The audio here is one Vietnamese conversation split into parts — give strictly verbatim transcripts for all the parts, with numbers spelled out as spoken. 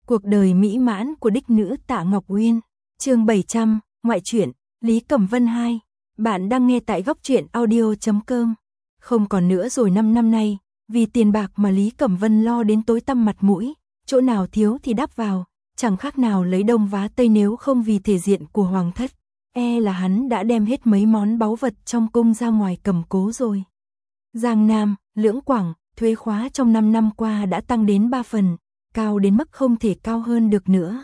Cuộc đời mỹ mãn của đích nữ Tạ Ngọc Uyên. Chương bảy trăm, ngoại truyện, Lý Cẩm Vân hai. Bạn đang nghe tại góc truyện audio chấm com. Không còn nữa rồi, năm năm nay, vì tiền bạc mà Lý Cẩm Vân lo đến tối tăm mặt mũi, chỗ nào thiếu thì đắp vào, chẳng khác nào lấy đông vá tây, nếu không vì thể diện của hoàng thất, e là hắn đã đem hết mấy món báu vật trong cung ra ngoài cầm cố rồi. Giang Nam, Lưỡng Quảng, thuế khóa trong năm năm qua đã tăng đến ba phần, cao đến mức không thể cao hơn được nữa.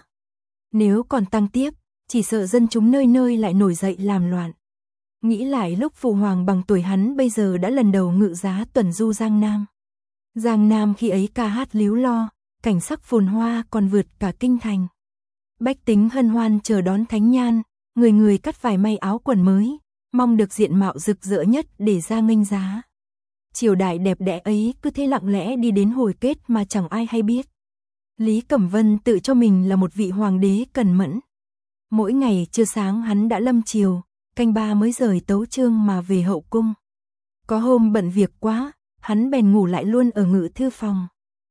Nếu còn tăng tiếp, chỉ sợ dân chúng nơi nơi lại nổi dậy làm loạn. Nghĩ lại lúc phụ hoàng bằng tuổi hắn bây giờ đã lần đầu ngự giá tuần du Giang Nam. Giang Nam khi ấy ca hát líu lo, cảnh sắc phồn hoa còn vượt cả kinh thành. Bách tính hân hoan chờ đón thánh nhan, người người cắt vải may áo quần mới, mong được diện mạo rực rỡ nhất để ra nghênh giá. Triều đại đẹp đẽ ấy cứ thế lặng lẽ đi đến hồi kết mà chẳng ai hay biết. Lý Cẩm Vân tự cho mình là một vị hoàng đế cẩn mẫn. Mỗi ngày chưa sáng hắn đã lâm triều, canh ba mới rời tấu chương mà về hậu cung. Có hôm bận việc quá, hắn bèn ngủ lại luôn ở ngự thư phòng.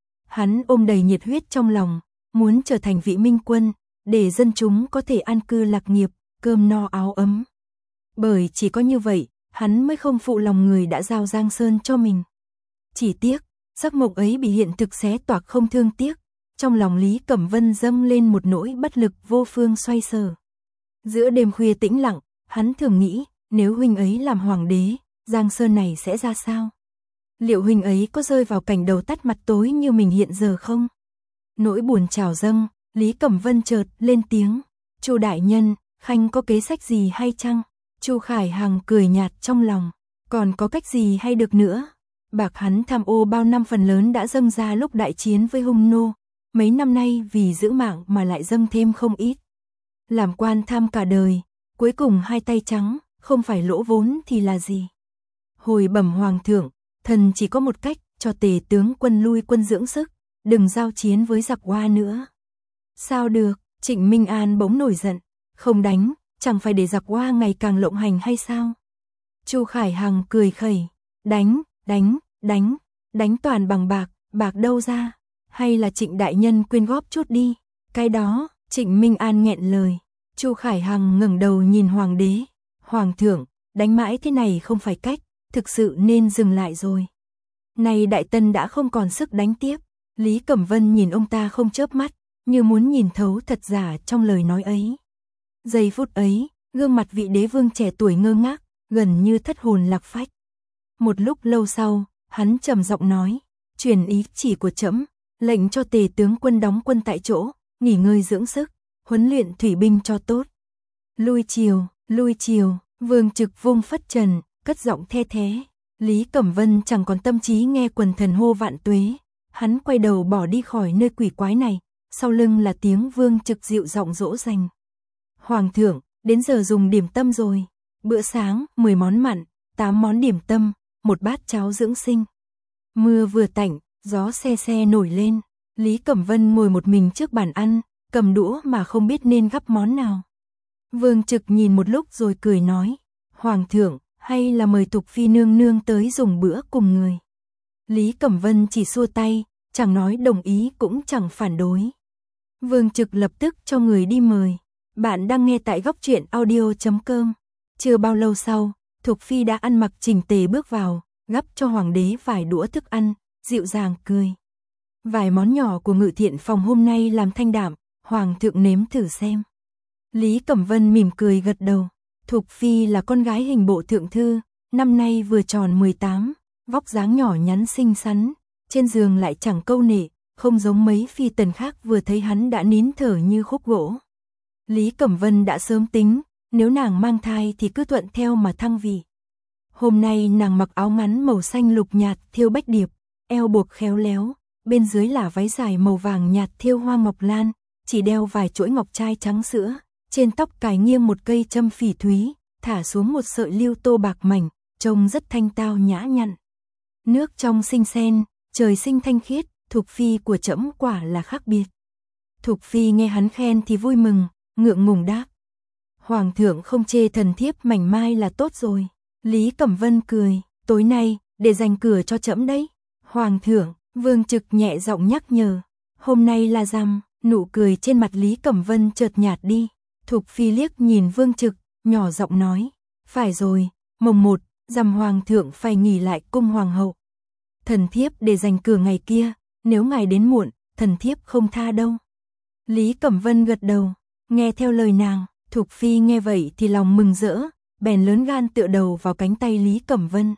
Hắn ôm đầy nhiệt huyết trong lòng, muốn trở thành vị minh quân, để dân chúng có thể an cư lạc nghiệp, cơm no áo ấm. Bởi chỉ có như vậy, hắn mới không phụ lòng người đã giao Giang Sơn cho mình. Chỉ tiếc, giấc mộng ấy bị hiện thực xé toạc không thương tiếc. Trong lòng Lý Cẩm Vân dâng lên một nỗi bất lực vô phương xoay sở. Giữa đêm khuya tĩnh lặng, hắn thường nghĩ, nếu huynh ấy làm hoàng đế, Giang Sơn này sẽ ra sao? Liệu huynh ấy có rơi vào cảnh đầu tắt mặt tối như mình hiện giờ không? Nỗi buồn trào dâng, Lý Cẩm Vân chợt lên tiếng, Chu đại nhân, khanh có kế sách gì hay chăng? Chu Khải Hằng cười nhạt trong lòng, còn có cách gì hay được nữa? Bạc hắn tham ô bao năm phần lớn đã dâng ra lúc đại chiến với hung nô. Mấy năm nay vì giữ mạng mà lại dâng thêm không ít. Làm quan tham cả đời, cuối cùng hai tay trắng, không phải lỗ vốn thì là gì? Hồi bẩm hoàng thượng, thần chỉ có một cách, cho tề tướng quân lui quân dưỡng sức, đừng giao chiến với giặc Hoa nữa. Sao được? Trịnh Minh An bỗng nổi giận, không đánh, chẳng phải để giặc Hoa ngày càng lộng hành hay sao? Chu Khải Hằng cười khẩy, đánh, đánh, đánh, đánh toàn bằng bạc, bạc đâu ra? Hay là Trịnh đại nhân quyên góp chút đi? Cái đó, Trịnh Minh An nghẹn lời. Chu Khải Hằng ngẩng đầu nhìn hoàng đế. Hoàng thượng, đánh mãi thế này không phải cách, thực sự nên dừng lại rồi. Này đại tân đã không còn sức đánh tiếp. Lý Cẩm Vân nhìn ông ta không chớp mắt, như muốn nhìn thấu thật giả trong lời nói ấy. Giây phút ấy, gương mặt vị đế vương trẻ tuổi ngơ ngác, gần như thất hồn lạc phách. Một lúc lâu sau, hắn trầm giọng nói, truyền ý chỉ của trẫm, lệnh cho tề tướng quân đóng quân tại chỗ, nghỉ ngơi dưỡng sức, huấn luyện thủy binh cho tốt. Lui triều, lui triều, Vương Trực vung phất trần, cất giọng the thế. Lý Cẩm Vân chẳng còn tâm trí nghe quần thần hô vạn tuế. Hắn quay đầu bỏ đi khỏi nơi quỷ quái này, sau lưng là tiếng Vương Trực dịu giọng dỗ dành. Hoàng thượng, đến giờ dùng điểm tâm rồi. Bữa sáng, mười món mặn, tám món điểm tâm, một bát cháo dưỡng sinh. Mưa vừa tạnh, gió se se nổi lên, Lý Cẩm Vân ngồi một mình trước bàn ăn, cầm đũa mà không biết nên gắp món nào. Vương Trực nhìn một lúc rồi cười nói, Hoàng thượng, hay là mời Thục Phi nương nương tới dùng bữa cùng người. Lý Cẩm Vân chỉ xua tay, chẳng nói đồng ý cũng chẳng phản đối. Vương Trực lập tức cho người đi mời. Bạn đang nghe tại góc truyện audio chấm com. Chưa bao lâu sau, Thục Phi đã ăn mặc chỉnh tề bước vào, gắp cho hoàng đế vài đũa thức ăn, dịu dàng cười. Vài món nhỏ của ngự thiện phòng hôm nay làm thanh đạm, hoàng thượng nếm thử xem. Lý Cẩm Vân mỉm cười gật đầu. Thục Phi là con gái hình bộ thượng thư, năm nay vừa tròn mười tám, vóc dáng nhỏ nhắn xinh xắn, trên giường lại chẳng câu nệ, không giống mấy phi tần khác vừa thấy hắn đã nín thở như khúc gỗ. Lý Cẩm Vân đã sớm tính, nếu nàng mang thai thì cứ thuận theo mà thăng vị. Hôm nay nàng mặc áo ngắn màu xanh lục nhạt thêu bách điệp, eo buộc khéo léo, bên dưới là váy dài màu vàng nhạt thêu hoa ngọc lan, chỉ đeo vài chuỗi ngọc trai trắng sữa, trên tóc cài nghiêng một cây châm phỉ thúy, thả xuống một sợi liêu tô bạc mảnh, trông rất thanh tao nhã nhặn. Nước trong xinh xen, trời sinh thanh khiết, Thục Phi của trẫm quả là khác biệt. Thục Phi nghe hắn khen thì vui mừng, ngượng ngùng đáp. Hoàng thượng không chê thần thiếp mảnh mai là tốt rồi. Lý Cẩm Vân cười, tối nay, để dành cửa cho trẫm đấy. Hoàng thượng, Vương Trực nhẹ giọng nhắc nhở, hôm nay là rằm, Nụ cười trên mặt Lý Cẩm Vân chợt nhạt đi. Thục Phi liếc nhìn Vương Trực, nhỏ giọng nói, phải rồi, mồng một, rằm hoàng thượng phải nghỉ lại cung hoàng hậu. Thần thiếp để dành cửa ngày kia, nếu ngài đến muộn, thần thiếp không tha đâu. Lý Cẩm Vân gật đầu, nghe theo lời nàng. Thục Phi nghe vậy thì lòng mừng rỡ, bèn lớn gan tựa đầu vào cánh tay Lý Cẩm Vân.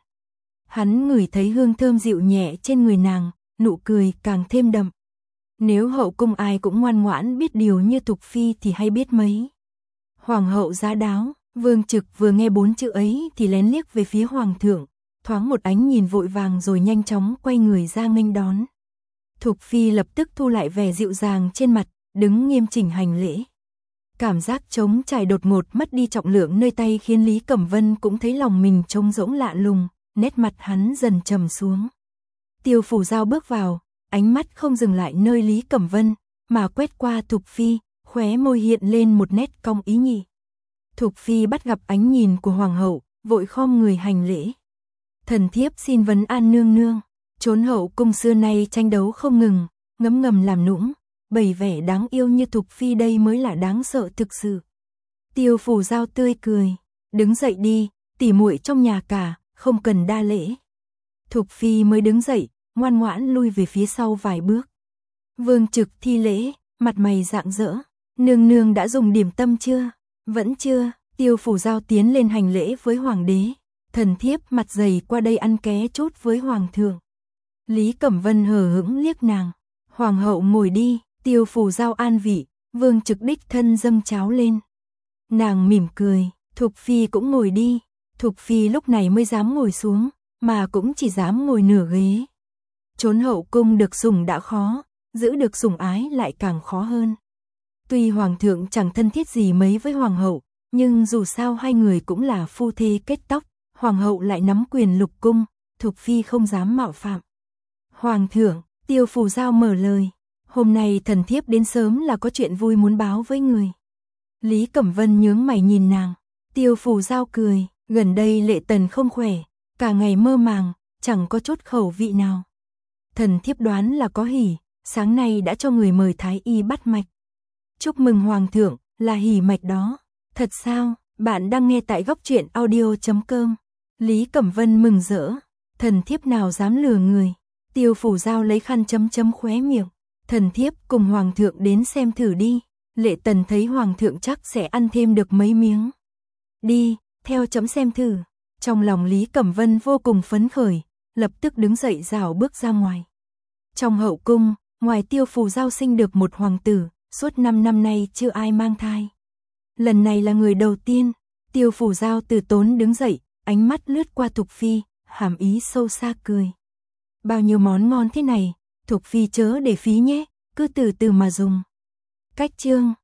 Hắn ngửi thấy hương thơm dịu nhẹ trên người nàng, nụ cười càng thêm đậm. Nếu hậu cung ai cũng ngoan ngoãn biết điều như Thục Phi thì hay biết mấy. Hoàng hậu giá đáo, Vương Trực vừa nghe bốn chữ ấy thì lén liếc về phía hoàng thượng, thoáng một ánh nhìn vội vàng rồi nhanh chóng quay người ra nghênh đón. Thục Phi lập tức thu lại vẻ dịu dàng trên mặt, đứng nghiêm chỉnh hành lễ. Cảm giác trống trải đột ngột mất đi trọng lượng nơi tay khiến Lý Cẩm Vân cũng thấy lòng mình trống rỗng lạ lùng, nét mặt hắn dần trầm xuống. Tiêu Phủ Giao bước vào, ánh mắt không dừng lại nơi Lý Cẩm Vân, mà quét qua Thục Phi, khóe môi hiện lên một nét cong ý nhị. Thục Phi bắt gặp ánh nhìn của hoàng hậu, vội khom người hành lễ. Thần thiếp xin vấn an nương nương. Trốn hậu cung xưa nay tranh đấu không ngừng, ngấm ngầm làm nũng, bày vẻ đáng yêu như Thục Phi đây mới là đáng sợ thực sự. Tiêu Phủ Giao tươi cười, đứng dậy đi, tỉ muội trong nhà cả, không cần đa lễ. Thục Phi mới đứng dậy, ngoan ngoãn lui về phía sau vài bước. Vương Trực thi lễ, mặt mày rạng rỡ, nương nương đã dùng điểm tâm chưa? Vẫn chưa. Tiêu Phủ Giao tiến lên hành lễ với hoàng đế. Thần thiếp mặt dày qua đây ăn ké chút với hoàng thượng. Lý Cẩm Vân hờ hững liếc nàng. Hoàng hậu ngồi đi. Tiêu Phủ Giao an vị, Vương Trực đích thân dâng cháo lên. Nàng mỉm cười, Thục Phi cũng ngồi đi. Thục Phi lúc này mới dám ngồi xuống, mà cũng chỉ dám ngồi nửa ghế. Trốn hậu cung được sủng đã khó, giữ được sủng ái lại càng khó hơn. Tuy hoàng thượng chẳng thân thiết gì mấy với hoàng hậu, nhưng dù sao hai người cũng là phu thê kết tóc, hoàng hậu lại nắm quyền lục cung, Thục Phi không dám mạo phạm. Hoàng thượng, Tiêu Phủ Giao mở lời, hôm nay thần thiếp đến sớm là có chuyện vui muốn báo với người. Lý Cẩm Vân nhướng mày nhìn nàng. Tiêu Phủ Giao cười, gần đây Lệ Tần không khỏe, cả ngày mơ màng, chẳng có chút khẩu vị nào. Thần thiếp đoán là có hỉ, sáng nay đã cho người mời thái y bắt mạch. Chúc mừng hoàng thượng, là hỉ mạch đó. Thật sao? Bạn đang nghe tại góc truyện audio chấm com. Lý Cẩm Vân mừng rỡ, thần thiếp nào dám lừa người. Tiêu Phủ Giao lấy khăn chấm chấm khóe miệng. Thần thiếp cùng hoàng thượng đến xem thử đi. Lệ Tần thấy hoàng thượng chắc sẽ ăn thêm được mấy miếng. Đi, theo chấm xem thử. Trong lòng Lý Cẩm Vân vô cùng phấn khởi, lập tức đứng dậy rảo bước ra ngoài. Trong hậu cung, ngoài Tiêu Phủ Giao sinh được một hoàng tử, suốt năm năm nay chưa ai mang thai. Lần này là người đầu tiên. Tiêu Phủ Giao từ tốn đứng dậy, ánh mắt lướt qua Thục Phi, hàm ý sâu xa cười. Bao nhiêu món ngon thế này, Thục Phi chớ để phí nhé, cứ từ từ mà dùng. Cách chương